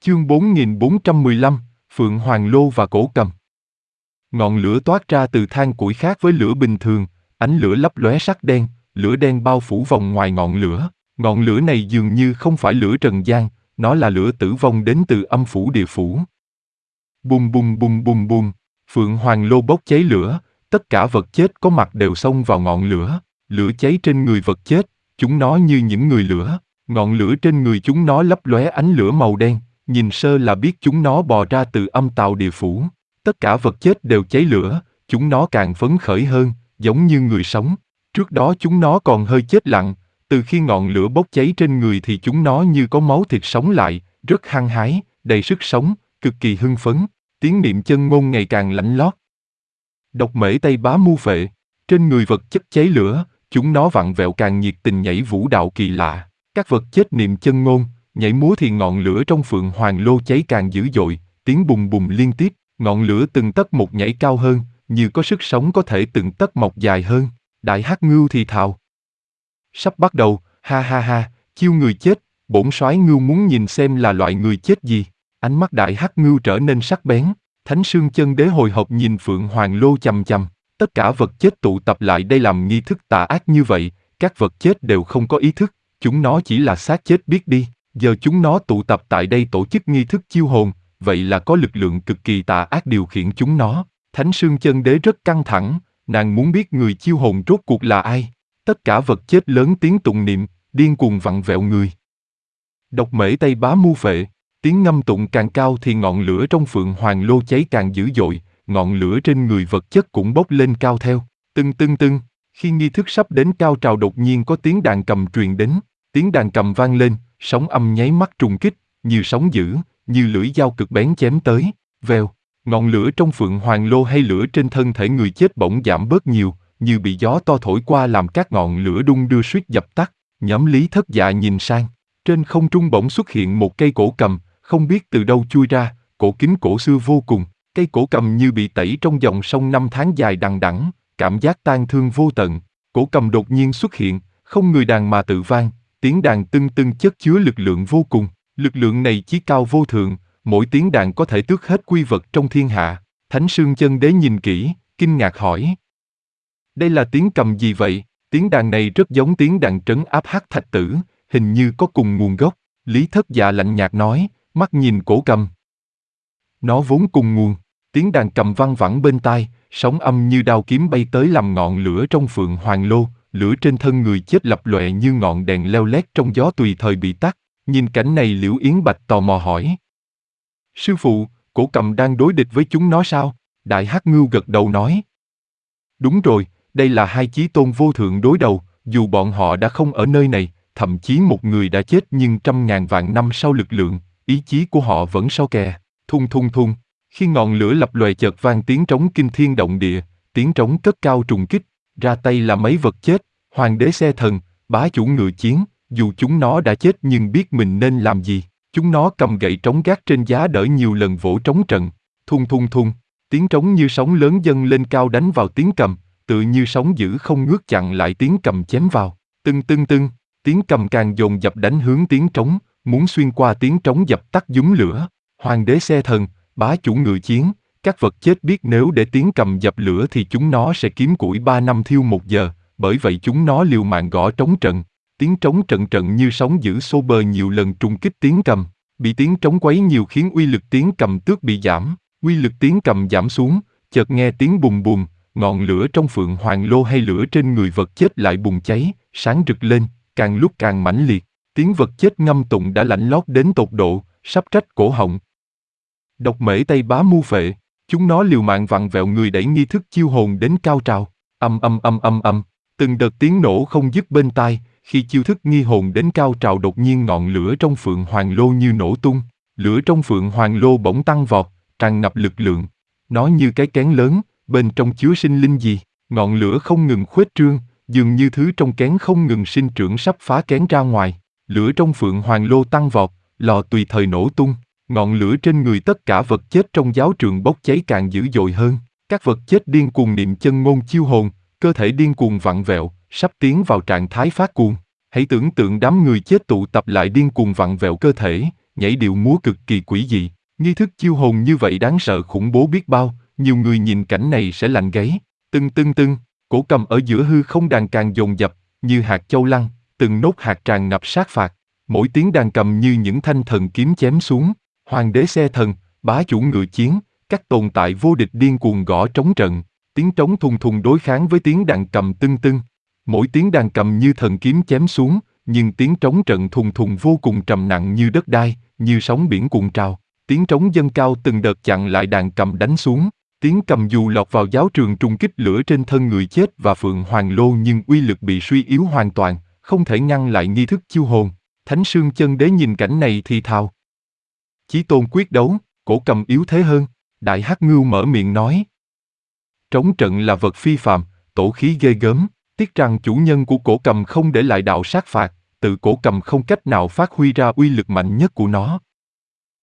Chương 4415, Phượng Hoàng Lô và Cổ Cầm. Ngọn lửa toát ra từ than củi khác với lửa bình thường, ánh lửa lấp lóe sắc đen, lửa đen bao phủ vòng ngoài ngọn lửa. Ngọn lửa này dường như không phải lửa trần gian, nó là lửa tử vong đến từ âm phủ địa phủ. Bùm bùm bùm bùm bùm, Phượng Hoàng Lô bốc cháy lửa, tất cả vật chết có mặt đều xông vào ngọn lửa. Lửa cháy trên người vật chết, chúng nó như những người lửa. Ngọn lửa trên người chúng nó lấp lóe ánh lửa màu đen, nhìn sơ là biết chúng nó bò ra từ âm tào địa phủ. Tất cả vật chết đều cháy lửa, chúng nó càng phấn khởi hơn, giống như người sống. Trước đó chúng nó còn hơi chết lặng, từ khi ngọn lửa bốc cháy trên người thì chúng nó như có máu thịt sống lại, rất hăng hái, đầy sức sống, cực kỳ hưng phấn. Tiếng niệm chân ngôn ngày càng lạnh lót. Độc mễ Tây Bá Mu Phệ, trên người vật chất cháy lửa, chúng nó vặn vẹo càng nhiệt tình nhảy vũ đạo kỳ lạ. Các vật chết niệm chân ngôn, nhảy múa thì ngọn lửa trong Phượng Hoàng Lô cháy càng dữ dội, tiếng bùng bùng liên tiếp, ngọn lửa từng tấc một nhảy cao hơn, như có sức sống có thể từng tấc mọc dài hơn. Đại Hắc Ngưu thì thào. Sắp bắt đầu, ha ha ha, chiêu người chết, bổn soái ngưu muốn nhìn xem là loại người chết gì. Ánh mắt Đại Hắc Ngưu trở nên sắc bén, Thánh Sương Chân Đế hồi hộp nhìn Phượng Hoàng Lô chằm chằm. Tất cả vật chết tụ tập lại đây làm nghi thức tà ác như vậy, các vật chết đều không có ý thức, chúng nó chỉ là xác chết biết đi. Giờ chúng nó tụ tập tại đây tổ chức nghi thức chiêu hồn, vậy là có lực lượng cực kỳ tà ác điều khiển chúng nó. Thánh Sương Chân Đế rất căng thẳng, nàng muốn biết người chiêu hồn rốt cuộc là ai. Tất cả vật chết lớn tiếng tụng niệm, điên cuồng vặn vẹo người. Độc mễ Tây Bá Mu Phệ, tiếng ngâm tụng càng cao thì ngọn lửa trong Phượng Hoàng Lô cháy càng dữ dội, ngọn lửa trên người vật chất cũng bốc lên cao theo. Tưng tưng tưng, khi nghi thức sắp đến cao trào đột nhiên có tiếng đàn cầm truyền đến, tiếng đàn cầm vang lên, sóng âm nháy mắt trùng kích, như sóng dữ, như lưỡi dao cực bén chém tới, vèo. Ngọn lửa trong Phượng Hoàng Lô hay lửa trên thân thể người chết bỗng giảm bớt nhiều, như bị gió to thổi qua làm các ngọn lửa đung đưa suýt dập tắt. Nhóm Lý Thất Dạ nhìn sang, trên không trung bỗng xuất hiện một cây cổ cầm, không biết từ đâu chui ra, cổ kính cổ xưa vô cùng. Cây cổ cầm như bị tẩy trong dòng sông năm tháng dài đằng đẵng, cảm giác tang thương vô tận. Cổ cầm đột nhiên xuất hiện, không người đàn mà tự vang, tiếng đàn tưng tưng chất chứa lực lượng vô cùng. Lực lượng này chí cao vô thượng, mỗi tiếng đàn có thể tước hết quy vật trong thiên hạ. Thánh Sương Chân Đế nhìn kỹ, kinh ngạc hỏi. Đây là tiếng cầm gì vậy? Tiếng đàn này rất giống tiếng đàn trấn áp Hắc Thạch Tử, hình như có cùng nguồn gốc. Lý Thất Dạ lạnh nhạt nói, mắt nhìn cổ cầm. Nó vốn cùng nguồn. Tiếng đàn cầm văng vẳng bên tai, sóng âm như đao kiếm bay tới làm ngọn lửa trong Phượng Hoàng Lô, lửa trên thân người chết lập lòe như ngọn đèn leo lét trong gió tùy thời bị tắt. Nhìn cảnh này Liễu Yến Bạch tò mò hỏi. Sư phụ, cổ cầm đang đối địch với chúng nó sao? Đại Hắc Ngưu gật đầu nói. Đúng rồi, đây là hai chí tôn vô thượng đối đầu, dù bọn họ đã không ở nơi này, thậm chí một người đã chết nhưng trăm ngàn vạn năm sau lực lượng, ý chí của họ vẫn so kè. Thung thung thung. Khi ngọn lửa lập lòe chợt vang tiếng trống kinh thiên động địa, tiếng trống cất cao trùng kích, ra tay là mấy vật chết, hoàng đế xe thần, bá chủ ngự chiến, dù chúng nó đã chết nhưng biết mình nên làm gì, chúng nó cầm gậy trống gác trên giá đỡ nhiều lần vỗ trống trận, thung thung thung, tiếng trống như sóng lớn dâng lên cao đánh vào tiếng cầm, tựa như sóng dữ không ngớt chặn lại tiếng cầm chém vào, tưng tưng tưng, tiếng cầm càng dồn dập đánh hướng tiếng trống, muốn xuyên qua tiếng trống dập tắt dúm lửa, hoàng đế xe thần, bá chủ ngự chiến, các vật chết biết nếu để tiếng cầm dập lửa thì chúng nó sẽ kiếm củi 3 năm thiêu 1 giờ, bởi vậy chúng nó liều mạng gõ trống trận. Tiếng trống trận trận như sóng dữ xô bờ nhiều lần trùng kích tiếng cầm, bị tiếng trống quấy nhiều khiến uy lực tiếng cầm tước bị giảm, uy lực tiếng cầm giảm xuống, chợt nghe tiếng bùng bùng, ngọn lửa trong Phượng Hoàng Lô hay lửa trên người vật chết lại bùng cháy, sáng rực lên, càng lúc càng mãnh liệt, tiếng vật chết ngâm tụng đã lạnh lót đến tột độ, sắp trách cổ họng. Độc mễ Tây Bá Mu Phệ, chúng nó liều mạng vặn vẹo người đẩy nghi thức chiêu hồn đến cao trào, từng đợt tiếng nổ không dứt bên tai. Khi chiêu thức nghi hồn đến cao trào đột nhiên ngọn lửa trong Phượng Hoàng Lô như nổ tung, lửa trong Phượng Hoàng Lô bỗng tăng vọt, tràn ngập lực lượng. Nó như cái kén lớn, bên trong chứa sinh linh gì, ngọn lửa không ngừng khuếch trương, dường như thứ trong kén không ngừng sinh trưởng sắp phá kén ra ngoài. Lửa trong Phượng Hoàng Lô tăng vọt, lò tùy thời nổ tung, ngọn lửa trên người tất cả vật chết trong giáo trường bốc cháy càng dữ dội hơn. Các vật chết điên cuồng niệm chân ngôn chiêu hồn, cơ thể điên cuồng vặn vẹo, sắp tiến vào trạng thái phát cuồng. Hãy tưởng tượng đám người chết tụ tập lại điên cuồng vặn vẹo cơ thể, nhảy điệu múa cực kỳ quỷ dị. Nghi thức chiêu hồn như vậy đáng sợ khủng bố biết bao, nhiều người nhìn cảnh này sẽ lạnh gáy. Tưng tưng tưng, cổ cầm ở giữa hư không đàn càng dồn dập, như hạt châu lăn, từng nốt hạt tràn ngập sát phạt. Mỗi tiếng đàn cầm như những thanh thần kiếm chém xuống. Hoàng đế xe thần, bá chủ ngự chiến, các tồn tại vô địch điên cuồng gõ trống trận. Tiếng trống thùng thùng đối kháng với tiếng đàn cầm tưng tưng. Mỗi tiếng đàn cầm như thần kiếm chém xuống, nhưng tiếng trống trận thùng thùng vô cùng trầm nặng như đất đai, như sóng biển cuộn trào. Tiếng trống dâng cao từng đợt chặn lại đàn cầm đánh xuống. Tiếng cầm dù lọt vào giáo trường trùng kích lửa trên thân người chết và Phượng Hoàng Lô nhưng uy lực bị suy yếu hoàn toàn, không thể ngăn lại nghi thức chiêu hồn. Thánh Sương Chân Đế nhìn cảnh này thì thào. Chí tôn quyết đấu, cổ cầm yếu thế hơn. Đại Hắc Ngưu mở miệng nói. Trống trận là vật phi phàm, tổ khí ghê gớm, tiếc rằng chủ nhân của cổ cầm không để lại đạo sát phạt, tự cổ cầm không cách nào phát huy ra uy lực mạnh nhất của nó.